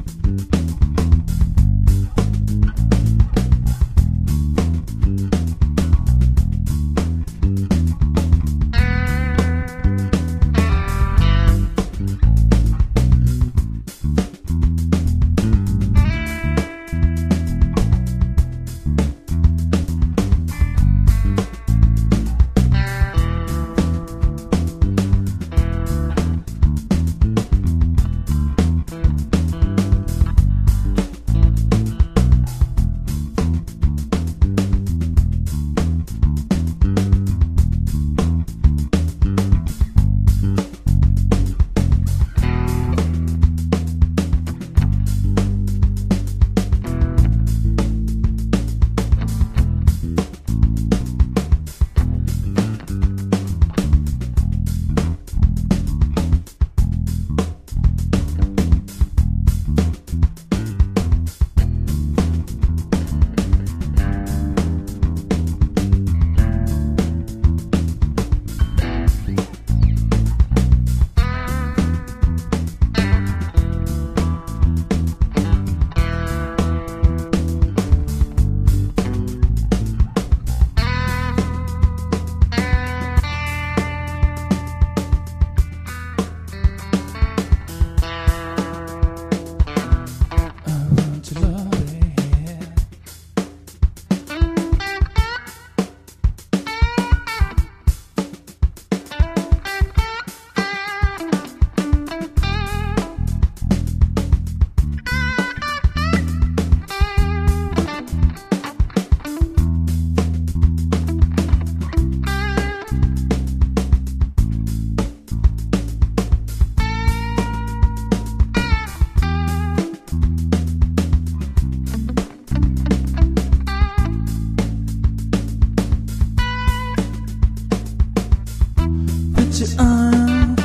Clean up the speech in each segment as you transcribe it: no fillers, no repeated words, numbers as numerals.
Put your arm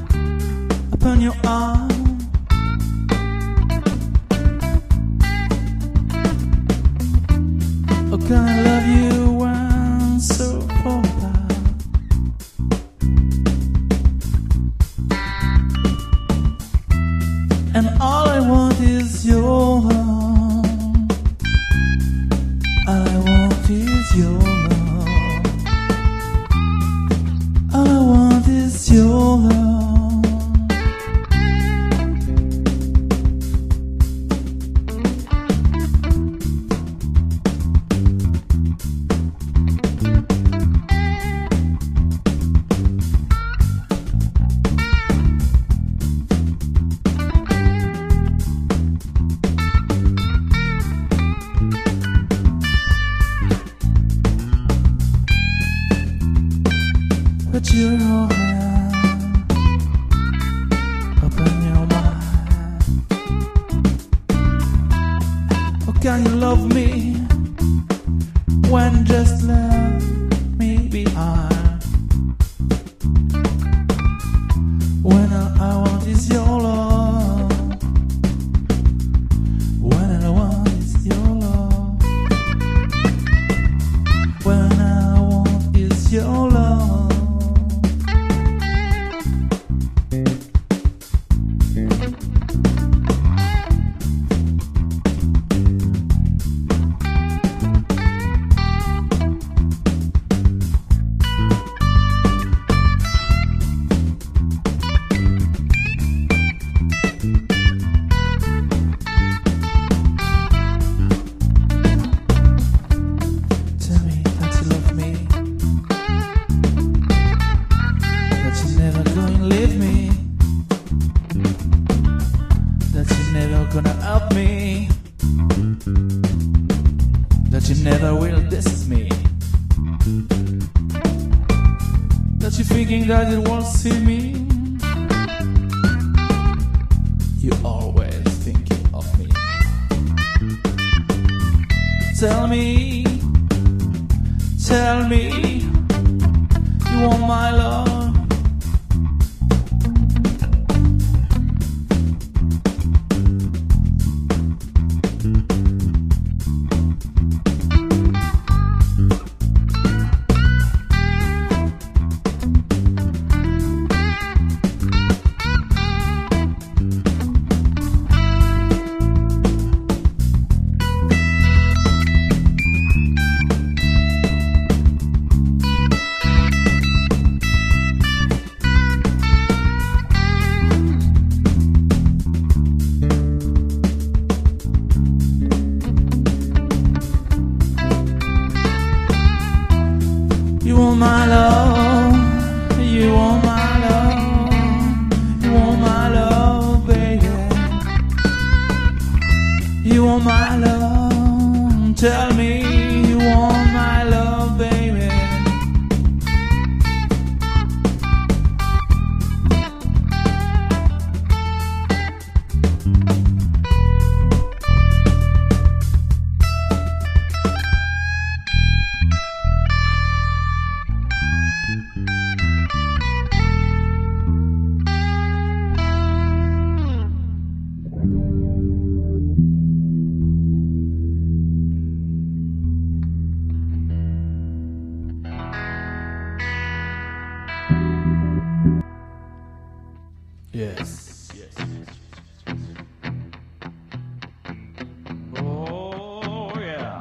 upon your arm. Oh, can I love you once so far? And all I want is your love. All I want is your love. All I want is your love. Put your hand open your mind. Oh, can you love me when just left me behind? When all I want is your love. When all I want is your love. When all I want is your love. Gonna help me, that you never will diss me, that you're thinking that it won't see me. You're always thinking of me. Tell me, you want my love. You want my love, tell me you want my love, baby. Yes. Oh, yeah.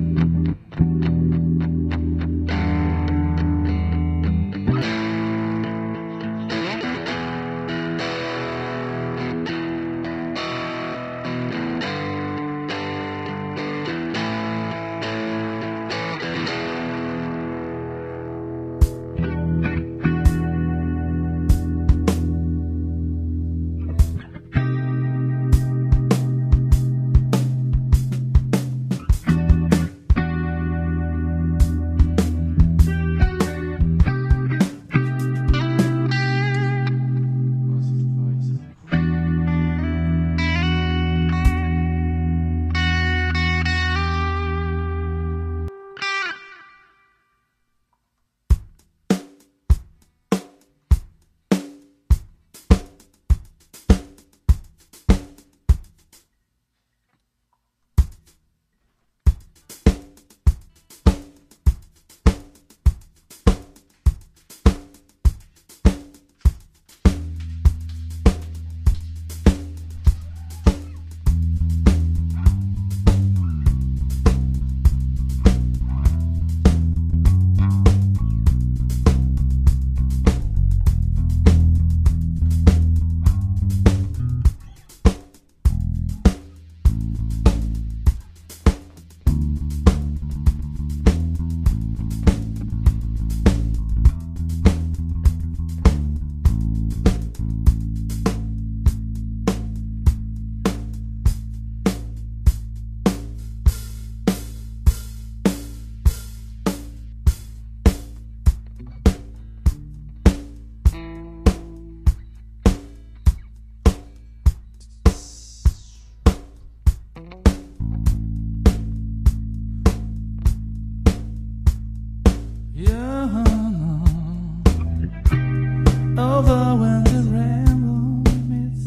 Over when the rainbow meets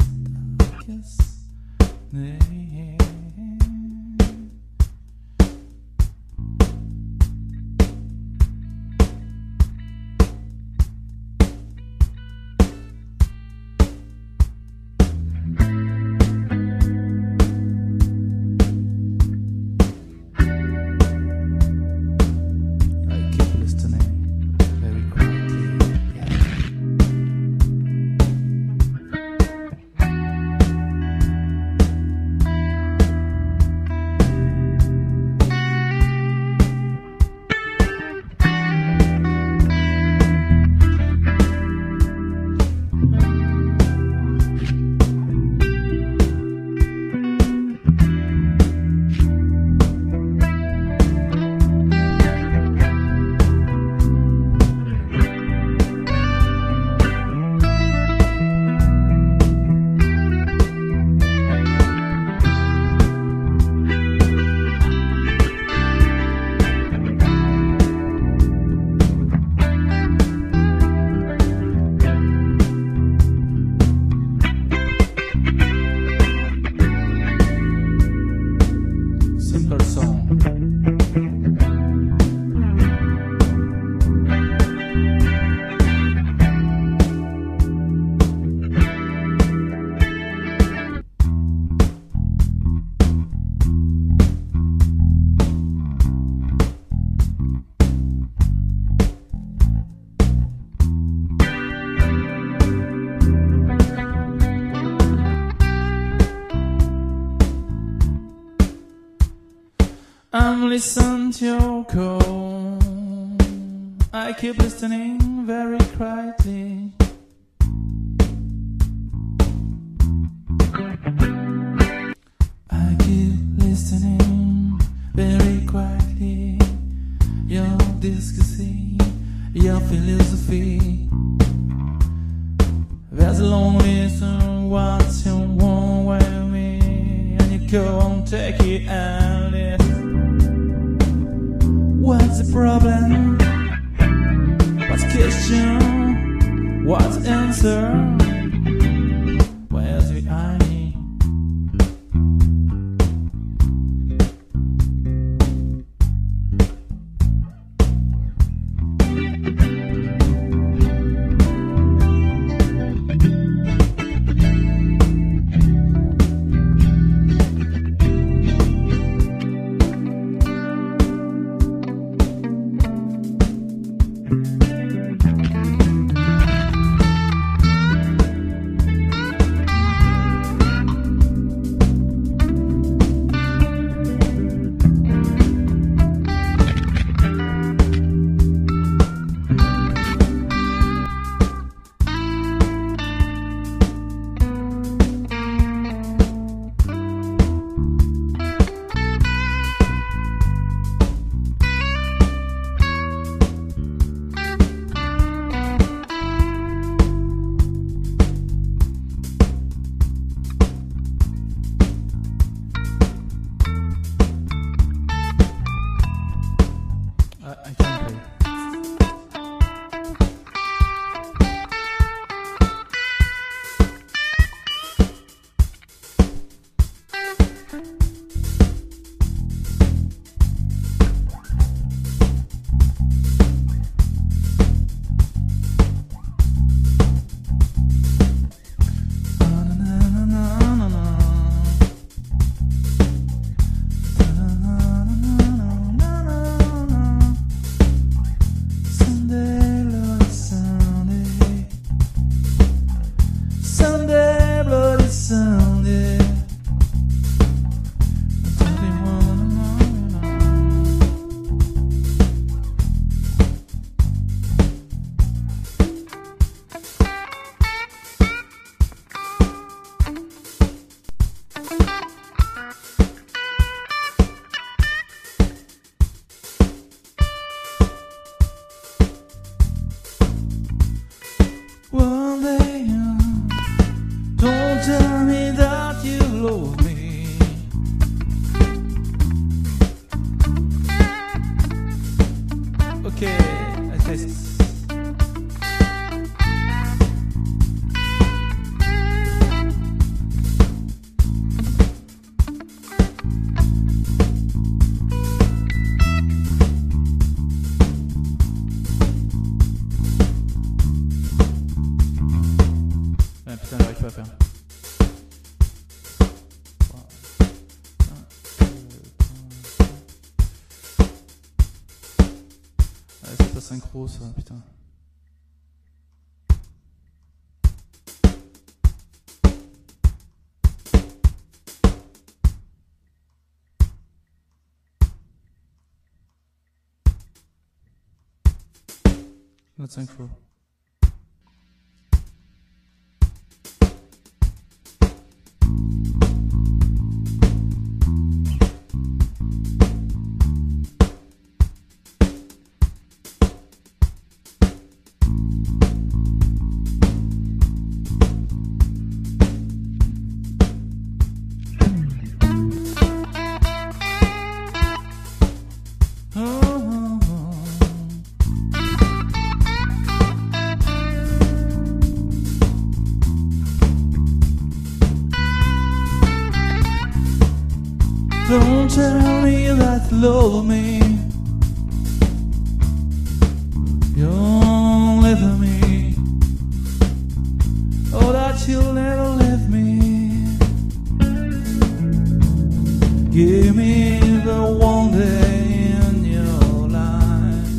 darkest day. I keep listening very quietly. Simple song. I'm listening to your call. I keep listening very quietly. I keep Go on, take it and live. What's the problem? What's the question? What's the answer? Where's the irony? I can't play. Sunday, bloody Sunday. One day, don't tell me that you love me. Okay, I test. Putain, j'arrive pas à faire. Ah, c'est pas synchro ça, putain. Not synchro. Don't tell me that you love me. You'll leave me. Oh, that you'll never leave me. Give me the one day in your life.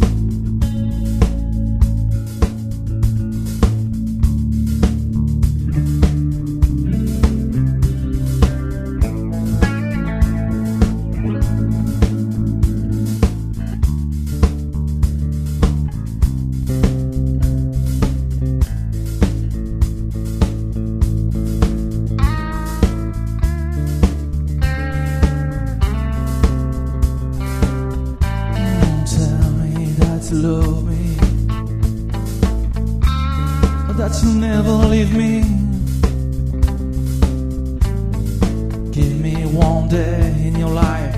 Love me, that you'll never leave me. Give me one day in your life,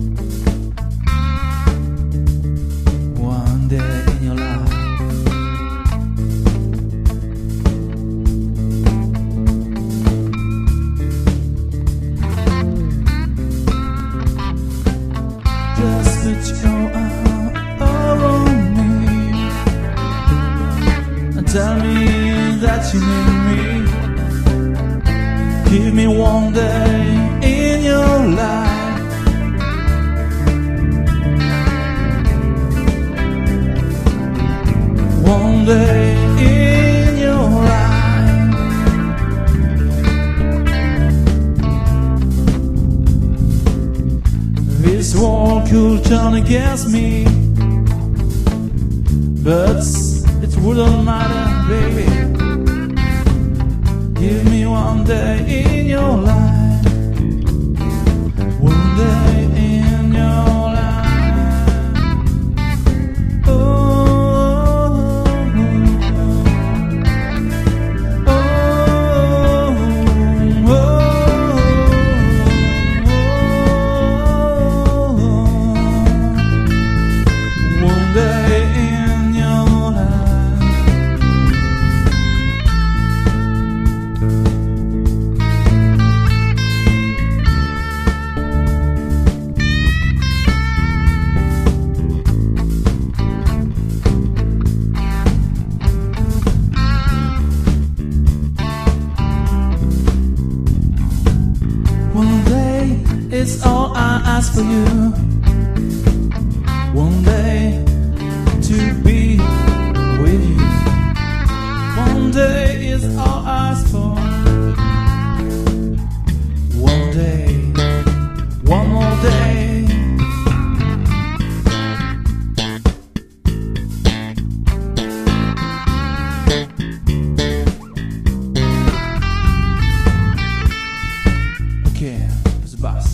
one day in your life. Just put your arm around me and tell me that you need me. Give me one day in your life, one day in your life. This world could turn against me, but it wouldn't matter, baby. Give me one day in your life, one day in your life. Oh, oh, oh, one day in your life. It's all I ask for you. One day to be with you. One day is all I ask for. One day, one more day. Okay, it's the bus.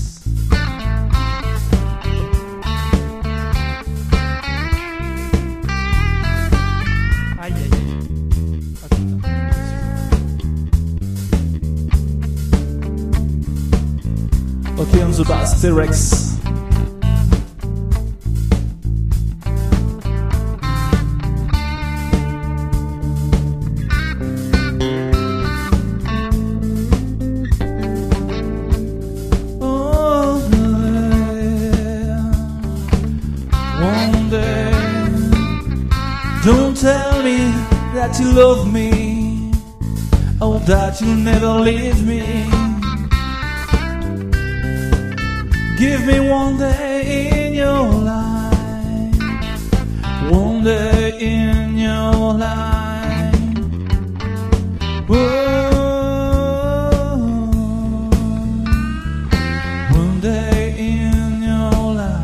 Okay, on the bass, T-Rex. Oh, yeah. One day, don't tell me that you love me, or that you'll never leave me. Give me one day in your life, one day in your life. Whoa, one day in your life.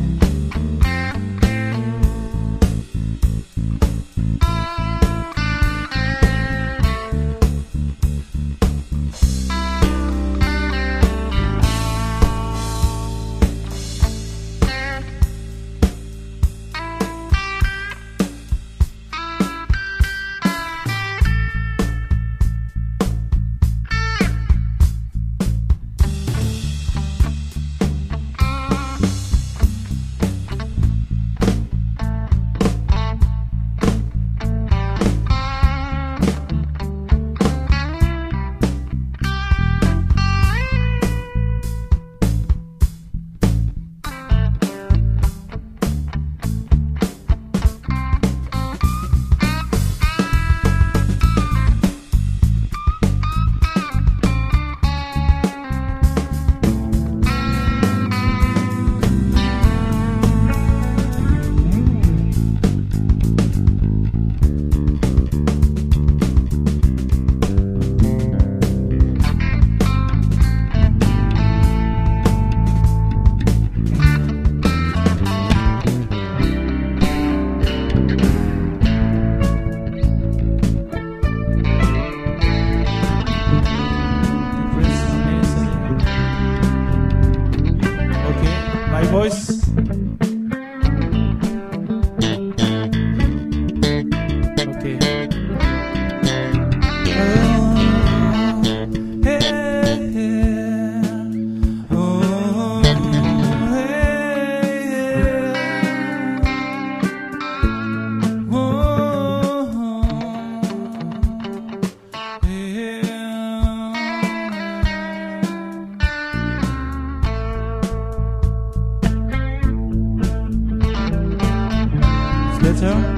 voice. Okay. Oh, hey, hey, oh. better.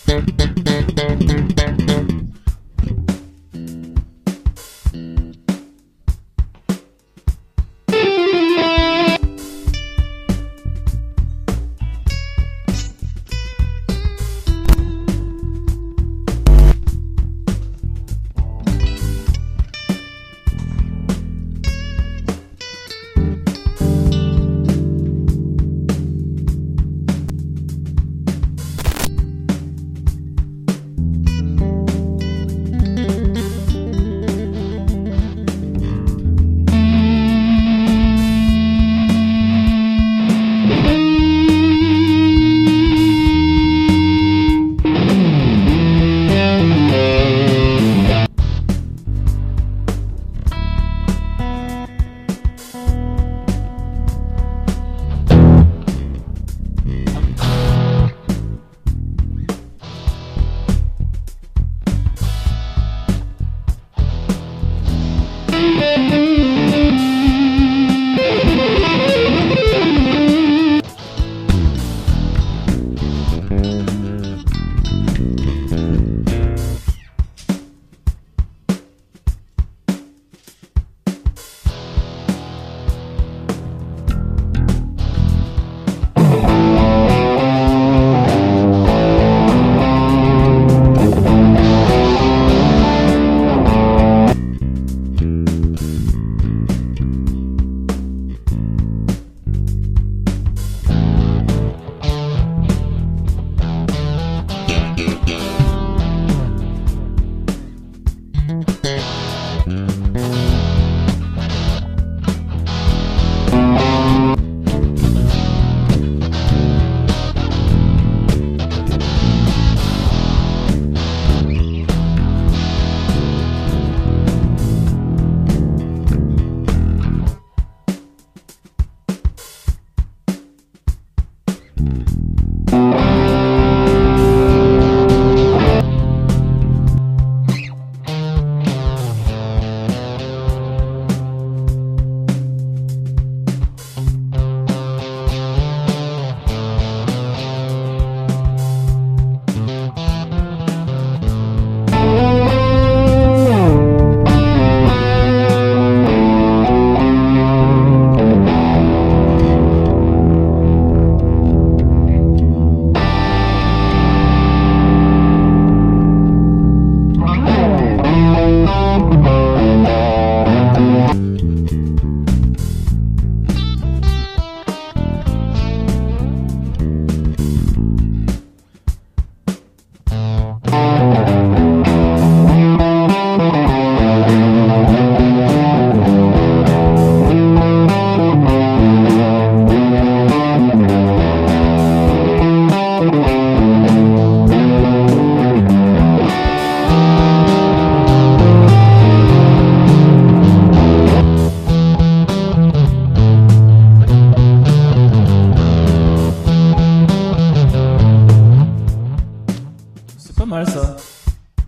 mal ça.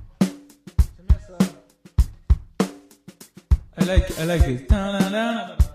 J'aime bien ça. I like it.